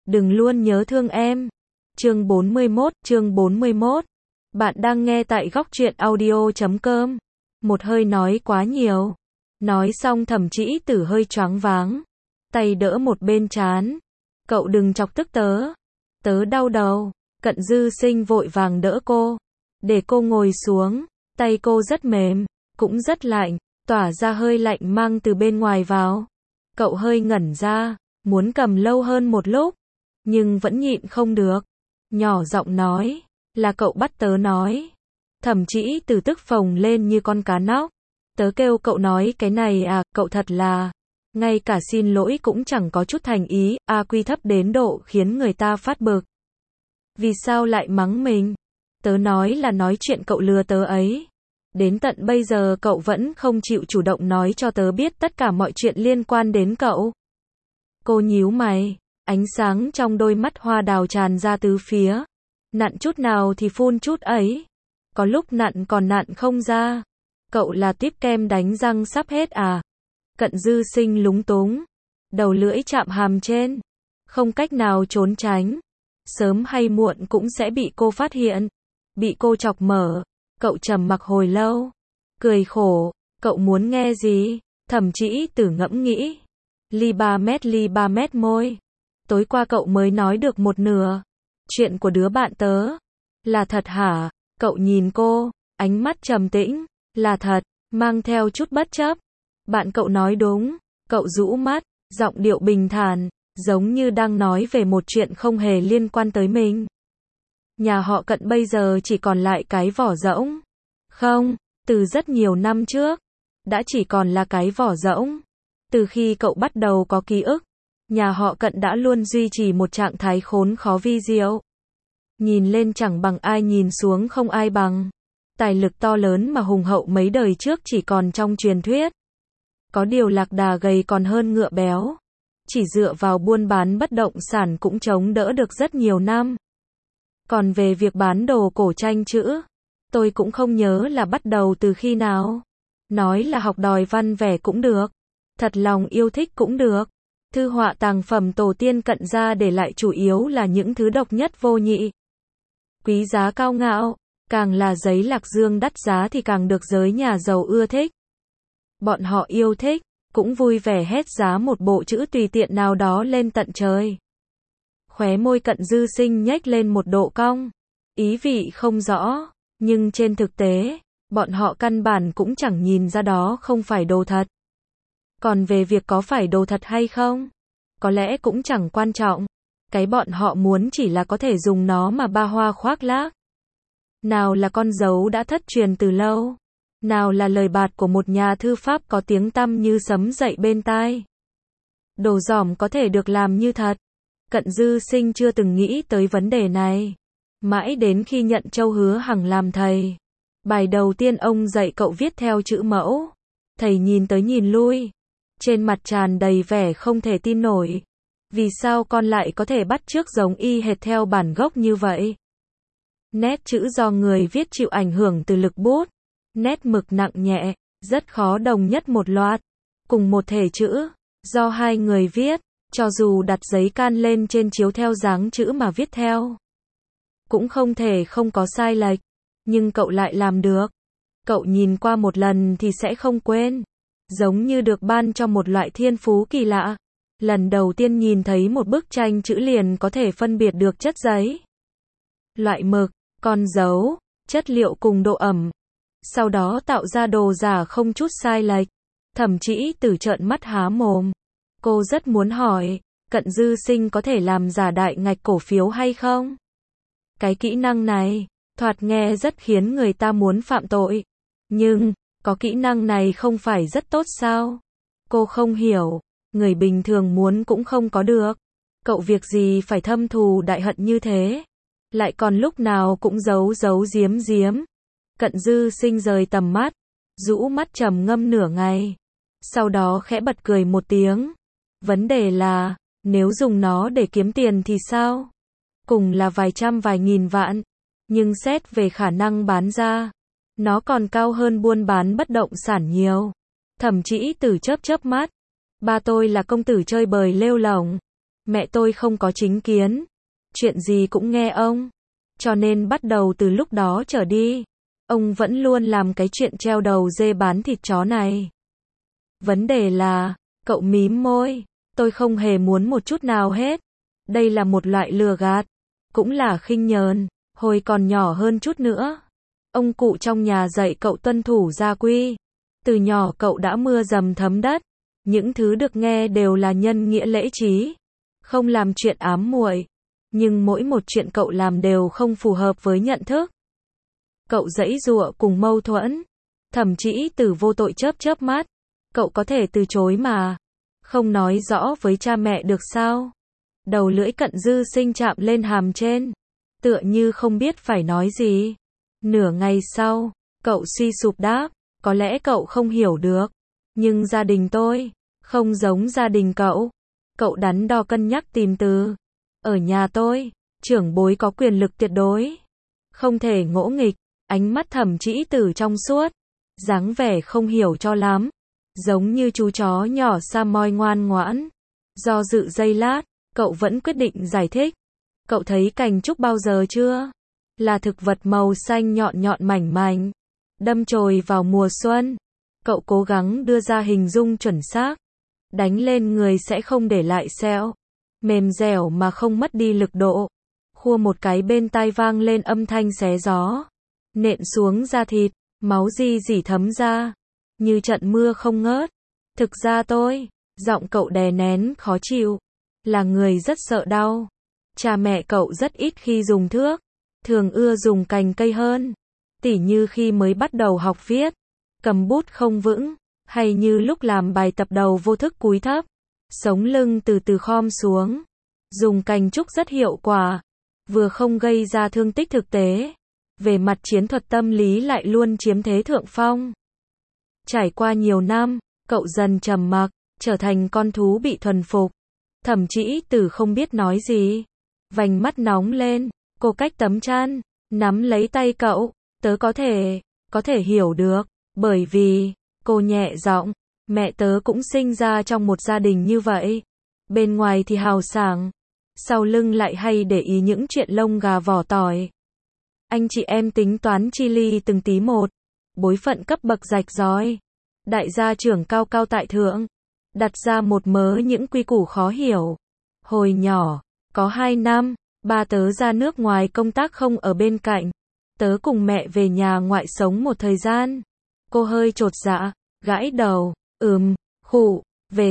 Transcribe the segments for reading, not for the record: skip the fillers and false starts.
đừng luôn nhớ thương em. Chương 41. Bạn đang nghe tại góc truyện audio.com. Một hơi nói quá nhiều. Nói xong Thẩm Trĩ Tử hơi choáng váng. Tay đỡ một bên trán. Cậu đừng chọc tức tớ. Tớ đau đầu. Cận Dư Sinh vội vàng đỡ cô. Để cô ngồi xuống. Tay cô rất mềm. Cũng rất lạnh. Tỏa ra hơi lạnh mang từ bên ngoài vào. Cậu hơi ngẩn ra. Muốn cầm lâu hơn một lúc. Nhưng vẫn nhịn không được. Nhỏ giọng nói. Là cậu bắt tớ nói. Thẩm Trĩ Tử tức phồng lên như con cá nóc. Tớ kêu cậu nói cái này à, cậu thật là. Ngay cả xin lỗi cũng chẳng có chút thành ý, quy thấp đến độ khiến người ta phát bực. Vì sao lại mắng mình? Tớ nói là nói chuyện cậu lừa tớ ấy. Đến tận bây giờ cậu vẫn không chịu chủ động nói cho tớ biết tất cả mọi chuyện liên quan đến cậu. Cô nhíu mày, ánh sáng trong đôi mắt hoa đào tràn ra tứ phía. Nặn chút nào thì phun chút ấy. Có lúc nặn còn nặn không ra. Cậu là tiếp kem đánh răng sắp hết à? Cận Dư Sinh lúng túng. Đầu lưỡi chạm hàm trên. Không cách nào trốn tránh. Sớm hay muộn cũng sẽ bị cô phát hiện. Bị cô chọc mở. Cậu trầm mặc hồi lâu. Cười khổ. Cậu muốn nghe gì? Thẩm Trĩ Tử ngẫm nghĩ. Ly ba mét môi. Tối qua cậu mới nói được một nửa. Chuyện của đứa bạn tớ. Là thật hả? Cậu nhìn cô. Ánh mắt trầm tĩnh. Là thật. Mang theo chút bất chấp. Bạn cậu nói đúng. Cậu rũ mắt. Giọng điệu bình thản. Giống như đang nói về một chuyện không hề liên quan tới mình. Nhà họ Cận bây giờ chỉ còn lại cái vỏ rỗng. Không, từ rất nhiều năm trước. Đã chỉ còn là cái vỏ rỗng. Từ khi cậu bắt đầu có ký ức. Nhà họ Cận đã luôn duy trì một trạng thái khốn khó vi diệu. Nhìn lên chẳng bằng ai, nhìn xuống không ai bằng. Tài lực to lớn mà hùng hậu mấy đời trước chỉ còn trong truyền thuyết. Có điều lạc đà gầy còn hơn ngựa béo. Chỉ dựa vào buôn bán bất động sản cũng chống đỡ được rất nhiều năm. Còn về việc bán đồ cổ tranh chữ, tôi cũng không nhớ là bắt đầu từ khi nào. Nói là học đòi văn vẻ cũng được. Thật lòng yêu thích cũng được. Thư họa tàng phẩm tổ tiên Cận gia để lại chủ yếu là những thứ độc nhất vô nhị. Quý giá cao ngạo. Càng là giấy lạc dương đắt giá thì càng được giới nhà giàu ưa thích. Bọn họ yêu thích, cũng vui vẻ hét giá một bộ chữ tùy tiện nào đó lên tận trời. Khóe môi Cận Dư Sinh nhếch lên một độ cong. Ý vị không rõ, nhưng trên thực tế, bọn họ căn bản cũng chẳng nhìn ra đó không phải đồ thật. Còn về việc có phải đồ thật hay không, có lẽ cũng chẳng quan trọng. Cái bọn họ muốn chỉ là có thể dùng nó mà ba hoa khoác lác. Nào là con dấu đã thất truyền từ lâu. Nào là lời bạt của một nhà thư pháp có tiếng tăm như sấm dậy bên tai. Đồ dỏm có thể được làm như thật. Cận Dư Sinh chưa từng nghĩ tới vấn đề này. Mãi đến khi nhận Châu Hứa Hằng làm thầy. Bài đầu tiên ông dạy cậu viết theo chữ mẫu. Thầy nhìn tới nhìn lui. Trên mặt tràn đầy vẻ không thể tin nổi. Vì sao con lại có thể bắt chước giống y hệt theo bản gốc như vậy? Nét chữ do người viết chịu ảnh hưởng từ lực bút. Nét mực nặng nhẹ, rất khó đồng nhất một loạt. Cùng một thể chữ, do hai người viết, cho dù đặt giấy can lên trên chiếu theo dáng chữ mà viết theo. Cũng không thể không có sai lệch. Nhưng cậu lại làm được. Cậu nhìn qua một lần thì sẽ không quên. Giống như được ban cho một loại thiên phú kỳ lạ. Lần đầu tiên nhìn thấy một bức tranh chữ liền có thể phân biệt được chất giấy, loại mực, con dấu, chất liệu cùng độ ẩm. Sau đó tạo ra đồ giả không chút sai lệch. Thẩm Trĩ Tử trợn mắt há mồm. Cô rất muốn hỏi, Cận Dư Sinh có thể làm giả đại ngạch cổ phiếu hay không? Cái kỹ năng này, thoạt nghe rất khiến người ta muốn phạm tội. Nhưng, có kỹ năng này không phải rất tốt sao? Cô không hiểu, người bình thường muốn cũng không có được. Cậu việc gì phải thâm thù đại hận như thế? Lại còn lúc nào cũng giấu giấu giếm giếm. Cận Dư Sinh rời tầm mắt, rũ mắt trầm ngâm nửa ngày. Sau đó khẽ bật cười một tiếng. Vấn đề là, nếu dùng nó để kiếm tiền thì sao? Cùng là vài trăm vài nghìn vạn. Nhưng xét về khả năng bán ra, nó còn cao hơn buôn bán bất động sản nhiều. Thẩm Trĩ Tử chớp chớp mắt. Ba tôi là công tử chơi bời lêu lổng. Mẹ tôi không có chính kiến. Chuyện gì cũng nghe ông. Cho nên bắt đầu từ lúc đó trở đi, ông vẫn luôn làm cái chuyện treo đầu dê bán thịt chó này. Vấn đề là, cậu mím môi, tôi không hề muốn một chút nào hết. Đây là một loại lừa gạt, cũng là khinh nhờn. Hồi còn nhỏ hơn chút nữa, ông cụ trong nhà dạy cậu tuân thủ gia quy. Từ nhỏ cậu đã mưa dầm thấm đất, những thứ được nghe đều là nhân nghĩa lễ trí, không làm chuyện ám muội. Nhưng mỗi một chuyện cậu làm đều không phù hợp với nhận thức. Cậu giãy giụa cùng mâu thuẫn, thậm chí từ vô tội chớp chớp mắt. Cậu có thể từ chối mà, không nói rõ với cha mẹ được sao? Đầu lưỡi Cận Dư Sinh chạm lên hàm trên, tựa như không biết phải nói gì. Nửa ngày sau, cậu suy sụp đáp, có lẽ cậu không hiểu được, nhưng gia đình tôi không giống gia đình cậu. Cậu đắn đo cân nhắc tìm từ. Ở nhà tôi, trưởng bối có quyền lực tuyệt đối, không thể ngỗ nghịch. Ánh mắt Thẩm Trĩ Tử trong suốt, dáng vẻ không hiểu cho lắm, giống như chú chó nhỏ Samoy ngoan ngoãn. Do dự giây lát, cậu vẫn quyết định giải thích. Cậu thấy cành trúc bao giờ chưa? Là thực vật màu xanh nhọn nhọn mảnh mảnh, đâm chồi vào mùa xuân. Cậu cố gắng đưa ra hình dung chuẩn xác. Đánh lên người sẽ không để lại sẹo, mềm dẻo mà không mất đi lực độ. Khua một cái bên tai vang lên âm thanh xé gió, nện xuống da thịt, máu di rỉ thấm ra, như trận mưa không ngớt. Thực ra tôi, giọng cậu đè nén khó chịu, là người rất sợ đau. Cha mẹ cậu rất ít khi dùng thước, thường ưa dùng cành cây hơn. Tỉ như khi mới bắt đầu học viết, cầm bút không vững, hay như lúc làm bài tập đầu vô thức cúi thấp, sống lưng từ từ khom xuống. Dùng cành trúc rất hiệu quả, vừa không gây ra thương tích thực tế, về mặt chiến thuật tâm lý lại luôn chiếm thế thượng phong. Trải qua nhiều năm, cậu dần trầm mặc, trở thành con thú bị thuần phục. Thẩm Trĩ Tử không biết nói gì, vành mắt nóng lên, cô cách tấm chăn, nắm lấy tay cậu, tớ có thể hiểu được, bởi vì, cô nhẹ giọng, mẹ tớ cũng sinh ra trong một gia đình như vậy. Bên ngoài thì hào sảng, sau lưng lại hay để ý những chuyện lông gà vỏ tỏi. Anh chị em tính toán chi ly từng tí một, bối phận cấp bậc rạch ròi. Đại gia trưởng cao cao tại thượng, đặt ra một mớ những quy củ khó hiểu. Hồi nhỏ, có 2 năm, ba tớ ra nước ngoài công tác không ở bên cạnh. Tớ cùng mẹ về nhà ngoại sống một thời gian. Cô hơi chột dạ, gãi đầu, khụ,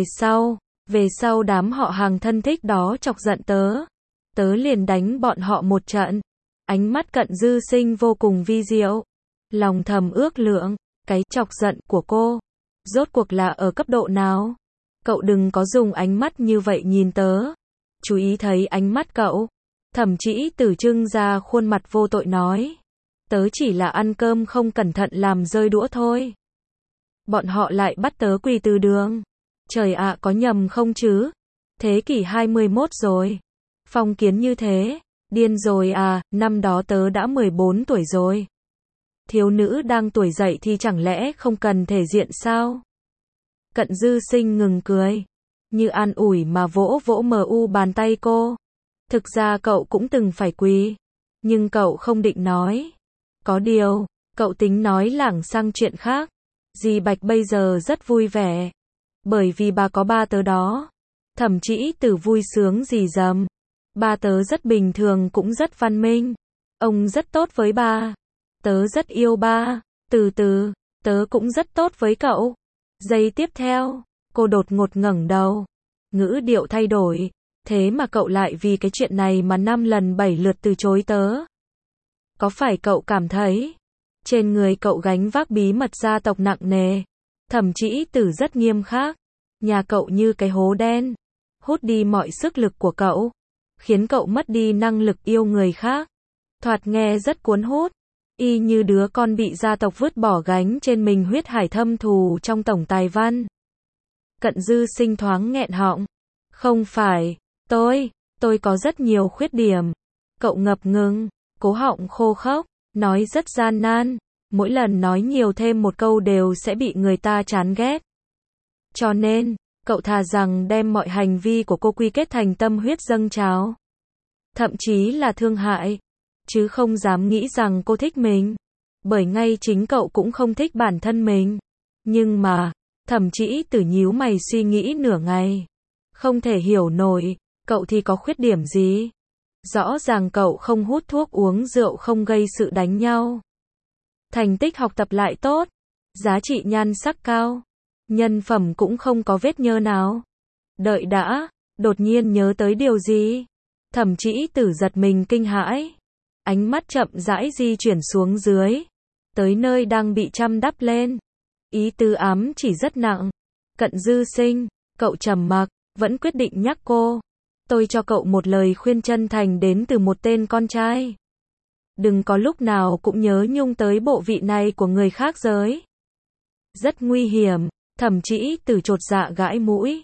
về sau đám họ hàng thân thích đó chọc giận tớ. Tớ liền đánh bọn họ một trận. Ánh mắt Cận Dư Sinh vô cùng vi diệu. Lòng thầm ước lượng, cái chọc giận của cô, rốt cuộc là ở cấp độ nào? Cậu đừng có dùng ánh mắt như vậy nhìn tớ. Chú ý thấy ánh mắt cậu. Thẩm Trĩ Tử trưng ra khuôn mặt vô tội nói. Tớ chỉ là ăn cơm không cẩn thận làm rơi đũa thôi. Bọn họ lại bắt tớ quỳ từ đường. Trời ạ, có nhầm không chứ? Thế kỷ 21 rồi. Phong kiến như thế. Điên rồi à, năm đó tớ đã 14 tuổi rồi. Thiếu nữ đang tuổi dậy thì chẳng lẽ không cần thể diện sao? Cận Dư Sinh ngừng cười, như an ủi mà vỗ vỗ bàn tay cô. Thực ra cậu cũng từng phải quỳ, nhưng cậu không định nói. Có điều, cậu tính nói lảng sang chuyện khác. Dì Bạch bây giờ rất vui vẻ, bởi vì bà có ba tớ đó. Thẩm Trĩ Tử vui sướng rì rầm. Ba tớ rất bình thường cũng rất văn minh. Ông rất tốt với ba. Tớ rất yêu ba. Từ từ, tớ cũng rất tốt với cậu. Giây tiếp theo, cô đột ngột ngẩng đầu. Ngữ điệu thay đổi. Thế mà cậu lại vì cái chuyện này mà 5 lần 7 lượt từ chối tớ. Có phải cậu cảm thấy trên người cậu gánh vác bí mật gia tộc nặng nề? Thẩm Trĩ Tử rất nghiêm khắc. Nhà cậu như cái hố đen, hút đi mọi sức lực của cậu, khiến cậu mất đi năng lực yêu người khác. Thoạt nghe rất cuốn hút, y như đứa con bị gia tộc vứt bỏ gánh trên mình huyết hải thâm thù trong tổng tài văn. Cận Dư Sinh thoáng nghẹn họng. Không phải, tôi có rất nhiều khuyết điểm. Cậu ngập ngừng, cố họng khô khốc, nói rất gian nan. Mỗi lần nói nhiều thêm một câu đều sẽ bị người ta chán ghét. Cho nên, Cậu thà rằng đem mọi hành vi của cô quy kết thành tâm huyết dâng trào. Thậm chí là thương hại. Chứ không dám nghĩ rằng cô thích mình. Bởi ngay chính cậu cũng không thích bản thân mình. Nhưng mà, Thẩm Chỉ Tử nhíu mày suy nghĩ nửa ngày. Không thể hiểu nổi, cậu thì có khuyết điểm gì? Rõ ràng cậu không hút thuốc uống rượu không gây sự đánh nhau. Thành tích học tập lại tốt. Giá trị nhan sắc cao. Nhân phẩm cũng không có vết nhơ nào. Đợi đã, đột nhiên nhớ tới điều gì? Thẩm Chỉ Tử giật mình kinh hãi. Ánh mắt chậm rãi di chuyển xuống dưới. Tới nơi đang bị chăm đắp lên. Ý tứ ám chỉ rất nặng. Cận Dư Sinh, cậu trầm mặc, vẫn quyết định nhắc cô. Tôi cho cậu một lời khuyên chân thành đến từ một tên con trai. Đừng có lúc nào cũng nhớ nhung tới bộ vị này của người khác giới. Rất nguy hiểm. Thẩm Chỉ Tử chột dạ gãi mũi.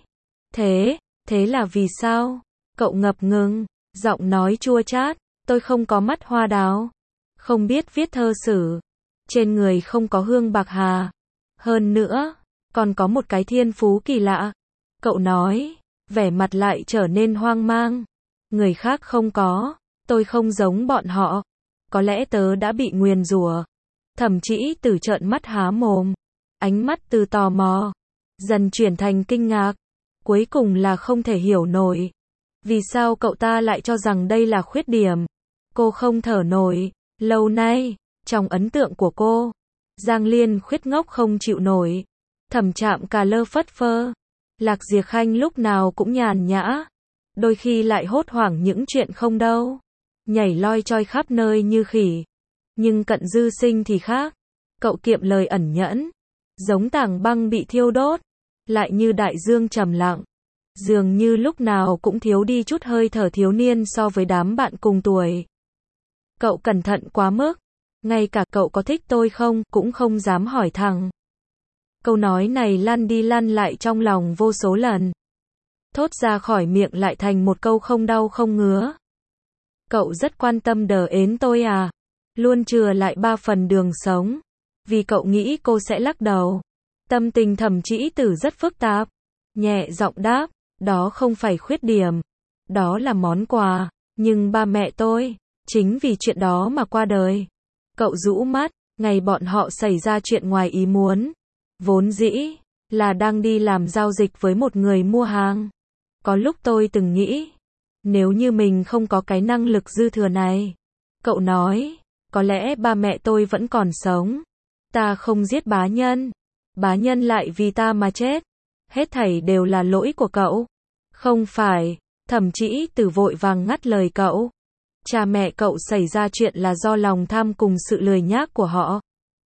Thế là vì sao? Cậu ngập ngừng, giọng nói chua chát. Tôi không có mắt hoa đào. Không biết viết thơ sử. Trên người không có hương bạc hà. Hơn nữa, còn có một cái thiên phú kỳ lạ. Cậu nói, vẻ mặt lại trở nên hoang mang. Người khác không có, tôi không giống bọn họ. Có lẽ tớ đã bị nguyền rủa. Thẩm Chỉ Tử trợn mắt há mồm. Ánh mắt từ tò mò, dần chuyển thành kinh ngạc. Cuối cùng là không thể hiểu nổi. Vì sao cậu ta lại cho rằng đây là khuyết điểm? Cô không thở nổi. Lâu nay, trong ấn tượng của cô, Giang Liên khuyết ngốc không chịu nổi. Thẩm Trạm cà lơ phất phơ. Lạc Diệp Khanh lúc nào cũng nhàn nhã. Đôi khi lại hốt hoảng những chuyện không đâu. Nhảy loi choi khắp nơi như khỉ. Nhưng Cận Dư Sinh thì khác. Cậu kiệm lời ẩn nhẫn. Giống tảng băng bị thiêu đốt. Lại như đại dương trầm lặng. Dường như lúc nào cũng thiếu đi chút hơi thở thiếu niên so với đám bạn cùng tuổi. Cậu cẩn thận quá mức. Ngay cả cậu có thích tôi không, cũng không dám hỏi thẳng. Câu nói này lăn đi lăn lại trong lòng vô số lần. Thốt ra khỏi miệng lại thành một câu không đau không ngứa. Cậu rất quan tâm đờ ến tôi à? Luôn chừa lại 3 phần đường sống. Vì cậu nghĩ cô sẽ lắc đầu. Tâm tình Thẩm Chỉ Tử rất phức tạp. Nhẹ giọng đáp, đó không phải khuyết điểm. Đó là món quà. Nhưng ba mẹ tôi, chính vì chuyện đó mà qua đời. Cậu rũ mắt, ngày bọn họ xảy ra chuyện ngoài ý muốn. Vốn dĩ, là đang đi làm giao dịch với một người mua hàng. Có lúc tôi từng nghĩ, nếu như mình không có cái năng lực dư thừa này. Cậu nói, có lẽ ba mẹ tôi vẫn còn sống. Ta không giết bá nhân. Bá nhân lại vì ta mà chết. Hết thảy đều là lỗi của cậu. Không phải. Thẩm Chỉ Tử vội vàng ngắt lời cậu. Cha mẹ cậu xảy ra chuyện là do lòng tham cùng sự lười nhác của họ.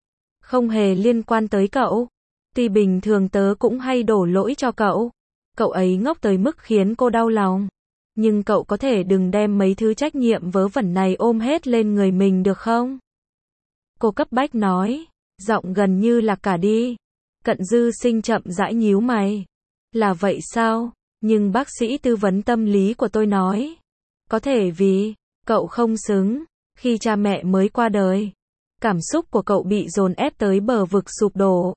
Không hề liên quan tới cậu. Tuy bình thường tớ cũng hay đổ lỗi cho cậu. Cậu ấy ngốc tới mức khiến cô đau lòng. Nhưng cậu có thể đừng đem mấy thứ trách nhiệm vớ vẩn này ôm hết lên người mình được không? Cô cấp bách nói. Giọng gần như là cả đi. Cận Dư Sinh chậm rãi nhíu mày. Là vậy sao? Nhưng bác sĩ tư vấn tâm lý của tôi nói. Có thể vì cậu không xứng. Khi cha mẹ mới qua đời, cảm xúc của cậu bị dồn ép tới bờ vực sụp đổ.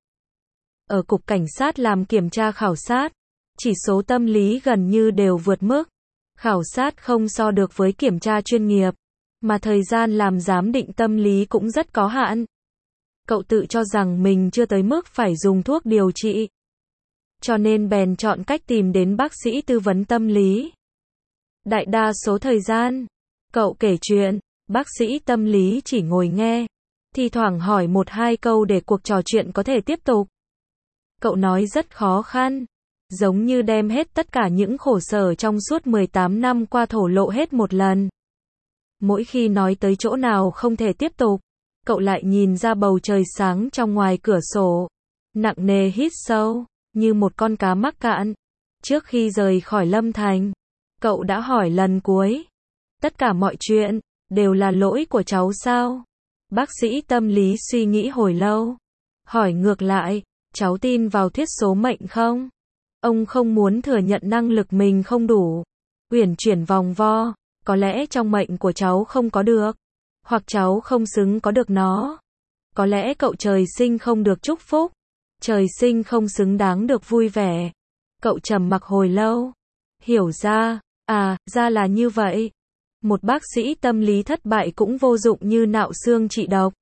Ở cục cảnh sát làm kiểm tra khảo sát, chỉ số tâm lý gần như đều vượt mức. Khảo sát không so được với kiểm tra chuyên nghiệp, mà thời gian làm giám định tâm lý cũng rất có hạn. Cậu tự cho rằng mình chưa tới mức phải dùng thuốc điều trị. Cho nên bèn chọn cách tìm đến bác sĩ tư vấn tâm lý. Đại đa số thời gian, cậu kể chuyện, bác sĩ tâm lý chỉ ngồi nghe, thi thoảng hỏi 1-2 câu để cuộc trò chuyện có thể tiếp tục. Cậu nói rất khó khăn, giống như đem hết tất cả những khổ sở trong suốt 18 năm qua thổ lộ hết một lần. Mỗi khi nói tới chỗ nào không thể tiếp tục, cậu lại nhìn ra bầu trời sáng trong ngoài cửa sổ, nặng nề hít sâu, như một con cá mắc cạn. Trước khi rời khỏi Lâm Thành, cậu đã hỏi lần cuối. Tất cả mọi chuyện, đều là lỗi của cháu sao? Bác sĩ tâm lý suy nghĩ hồi lâu. Hỏi ngược lại, cháu tin vào thuyết số mệnh không? Ông không muốn thừa nhận năng lực mình không đủ. Uyển chuyển vòng vo, có lẽ trong mệnh của cháu không có được. Hoặc cháu không xứng có được nó. Có lẽ cậu trời sinh không được chúc phúc. Trời sinh không xứng đáng được vui vẻ. Cậu trầm mặc hồi lâu. Hiểu ra, ra là như vậy. Một bác sĩ tâm lý thất bại cũng vô dụng như nạo xương trị độc.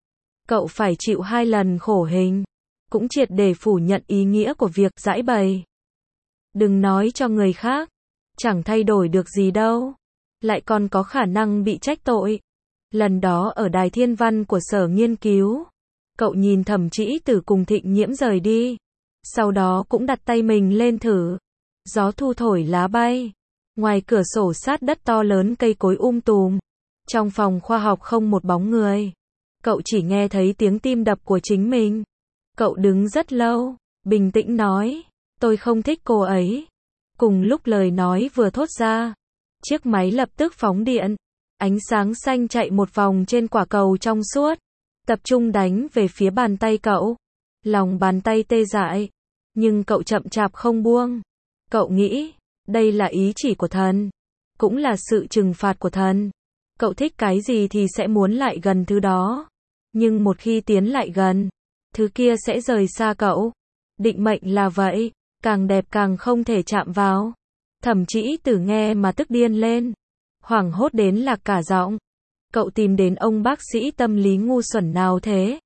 Cậu phải chịu 2 lần khổ hình. Cũng triệt để phủ nhận ý nghĩa của việc giãi bày. Đừng nói cho người khác. Chẳng thay đổi được gì đâu. Lại còn có khả năng bị trách tội. Lần đó ở đài thiên văn của sở nghiên cứu. Cậu nhìn Thẩm Trĩ Tử cùng Thịnh Nhiễm rời đi. Sau đó cũng đặt tay mình lên thử. Gió thu thổi lá bay. Ngoài cửa sổ sát đất to lớn cây cối tùm. Trong phòng khoa học không một bóng người. Cậu chỉ nghe thấy tiếng tim đập của chính mình. Cậu đứng rất lâu, bình tĩnh nói, tôi không thích cô ấy. Cùng lúc lời nói vừa thốt ra, chiếc máy lập tức phóng điện. Ánh sáng xanh chạy một vòng trên quả cầu trong suốt, tập trung đánh về phía bàn tay cậu. Lòng bàn tay tê dại, nhưng cậu chậm chạp không buông. Cậu nghĩ, đây là ý chỉ của thần, cũng là sự trừng phạt của thần. Cậu thích cái gì thì sẽ muốn lại gần thứ đó. Nhưng một khi tiến lại gần, thứ kia sẽ rời xa cậu. Định mệnh là vậy, càng đẹp càng không thể chạm vào. Thẩm Trĩ Tử nghe mà tức điên lên. Hoảng hốt đến lạc cả giọng. Cậu tìm đến ông bác sĩ tâm lý ngu xuẩn nào thế?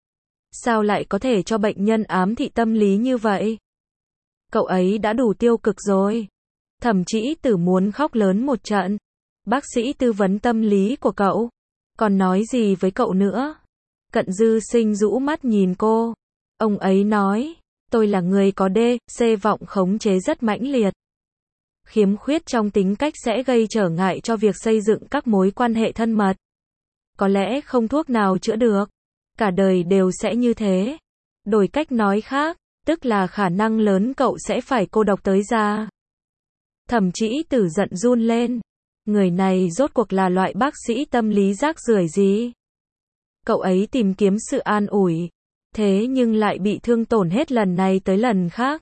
Sao lại có thể cho bệnh nhân ám thị tâm lý như vậy? Cậu ấy đã đủ tiêu cực rồi. Thẩm Trĩ Tử muốn khóc lớn một trận. Bác sĩ tư vấn tâm lý của cậu còn nói gì với cậu nữa? Cận Dư Sinh rũ mắt nhìn cô. Ông ấy nói, tôi là người có C vọng khống chế rất mãnh liệt. Khiếm khuyết trong tính cách sẽ gây trở ngại cho việc xây dựng các mối quan hệ thân mật. Có lẽ không thuốc nào chữa được. Cả đời đều sẽ như thế. Đổi cách nói khác, tức là khả năng lớn cậu sẽ phải cô độc tới già. Thẩm Trĩ Tử giận run lên. Người này rốt cuộc là loại bác sĩ tâm lý rác rưởi gì? Cậu ấy tìm kiếm sự an ủi, thế nhưng lại bị thương tổn hết lần này tới lần khác.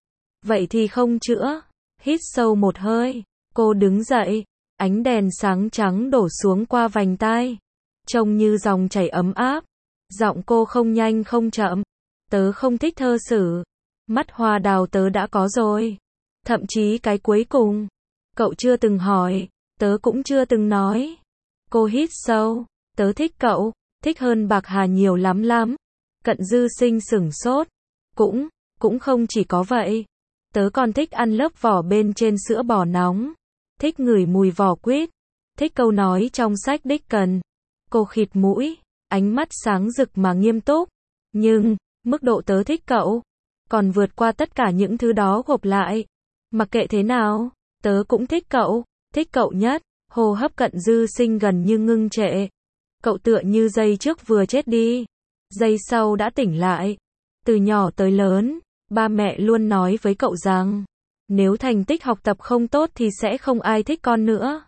Vậy thì không chữa. Hít sâu một hơi, cô đứng dậy, ánh đèn sáng trắng đổ xuống qua vành tai, trông như dòng chảy ấm áp. Giọng cô không nhanh không chậm. Tớ không thích thơ sử. Mắt hoa đào tớ đã có rồi. Thậm chí cái cuối cùng, cậu chưa từng hỏi, tớ cũng chưa từng nói. Cô hít sâu, tớ thích cậu, thích hơn Bạc Hà nhiều lắm lắm. Cận Dư Sinh sửng sốt. Cũng không chỉ có vậy. Tớ còn thích ăn lớp vỏ bên trên sữa bò nóng. Thích ngửi mùi vỏ quýt. Thích câu nói trong sách Dickens. Cô khịt mũi, ánh mắt sáng rực mà nghiêm túc. Nhưng, mức độ tớ thích cậu còn vượt qua tất cả những thứ đó gộp lại. Mặc kệ thế nào, tớ cũng thích cậu nhất. Hô hấp Cận Dư Sinh gần như ngưng trệ. Cậu tựa như giây trước vừa chết đi, giây sau đã tỉnh lại. Từ nhỏ tới lớn, ba mẹ luôn nói với cậu rằng, nếu thành tích học tập không tốt thì sẽ không ai thích con nữa.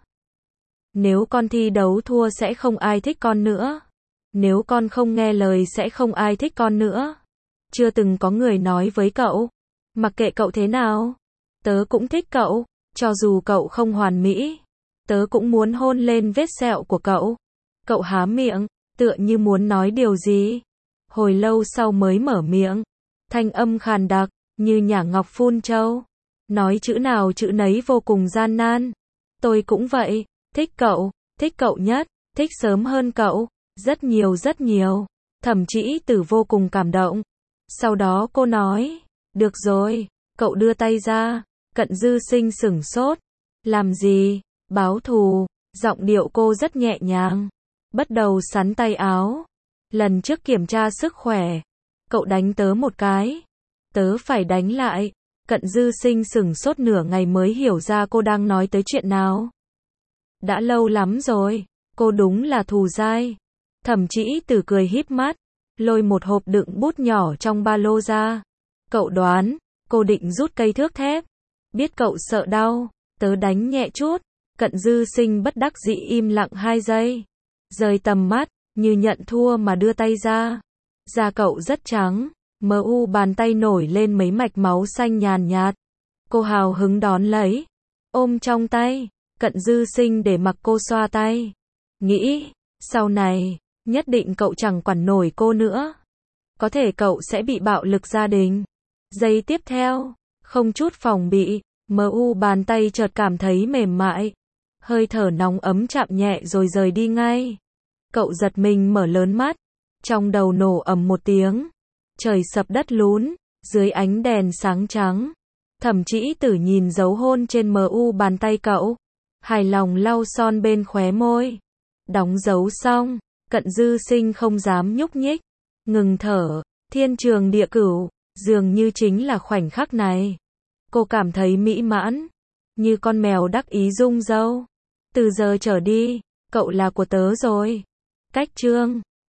Nếu con thi đấu thua sẽ không ai thích con nữa. Nếu con không nghe lời sẽ không ai thích con nữa. Chưa từng có người nói với cậu, mặc kệ cậu thế nào, tớ cũng thích cậu, cho dù cậu không hoàn mỹ, tớ cũng muốn hôn lên vết sẹo của cậu. Cậu há miệng, tựa như muốn nói điều gì. Hồi lâu sau mới mở miệng, thanh âm khàn đặc, như nhả ngọc phun châu. Nói chữ nào chữ nấy vô cùng gian nan. Tôi cũng vậy, thích cậu nhất, thích sớm hơn cậu, rất nhiều rất nhiều. Thẩm Trĩ Tử vô cùng cảm động. Sau đó cô nói, được rồi, cậu đưa tay ra. Cận Dư Sinh sửng sốt. Làm gì? Báo thù. Giọng điệu cô rất nhẹ nhàng. Bắt đầu sắn tay áo. Lần trước kiểm tra sức khỏe, cậu đánh tớ một cái, tớ phải đánh lại. Cận Dư Sinh sửng sốt nửa ngày mới hiểu ra cô đang nói tới chuyện nào. Đã lâu lắm rồi, cô đúng là thù dai. Thẩm Trĩ Tử cười híp mắt, lôi một hộp đựng bút nhỏ trong ba lô ra. Cậu đoán, cô định rút cây thước thép. Biết cậu sợ đau, tớ đánh nhẹ chút. Cận Dư Sinh bất đắc dĩ im lặng 2 giây. Rời tầm mắt, như nhận thua mà đưa tay ra. Da cậu rất trắng, bàn tay nổi lên mấy mạch máu xanh nhàn nhạt. Cô hào hứng đón lấy, ôm trong tay. Cận Dư Sinh để mặc cô xoa tay. Nghĩ, sau này, nhất định cậu chẳng quản nổi cô nữa. Có thể cậu sẽ bị bạo lực gia đình. Giây tiếp theo, Không chút phòng bị, MU bàn tay chợt cảm thấy mềm mại. Hơi thở nóng ấm chạm nhẹ rồi rời đi ngay. Cậu giật mình mở lớn mắt. Trong đầu nổ ầm một tiếng. Trời sập đất lún. Dưới ánh đèn sáng trắng. Thẩm Trĩ Tử nhìn dấu hôn trên MU bàn tay cậu. Hài lòng lau son bên khóe môi. Đóng dấu xong. Cận Dư Sinh không dám nhúc nhích. Ngừng thở. Thiên trường địa cửu. Dường như chính là khoảnh khắc này. Cô cảm thấy mỹ mãn. Như con mèo đắc ý rung râu. Từ giờ trở đi, cậu là của tớ rồi. Cách chương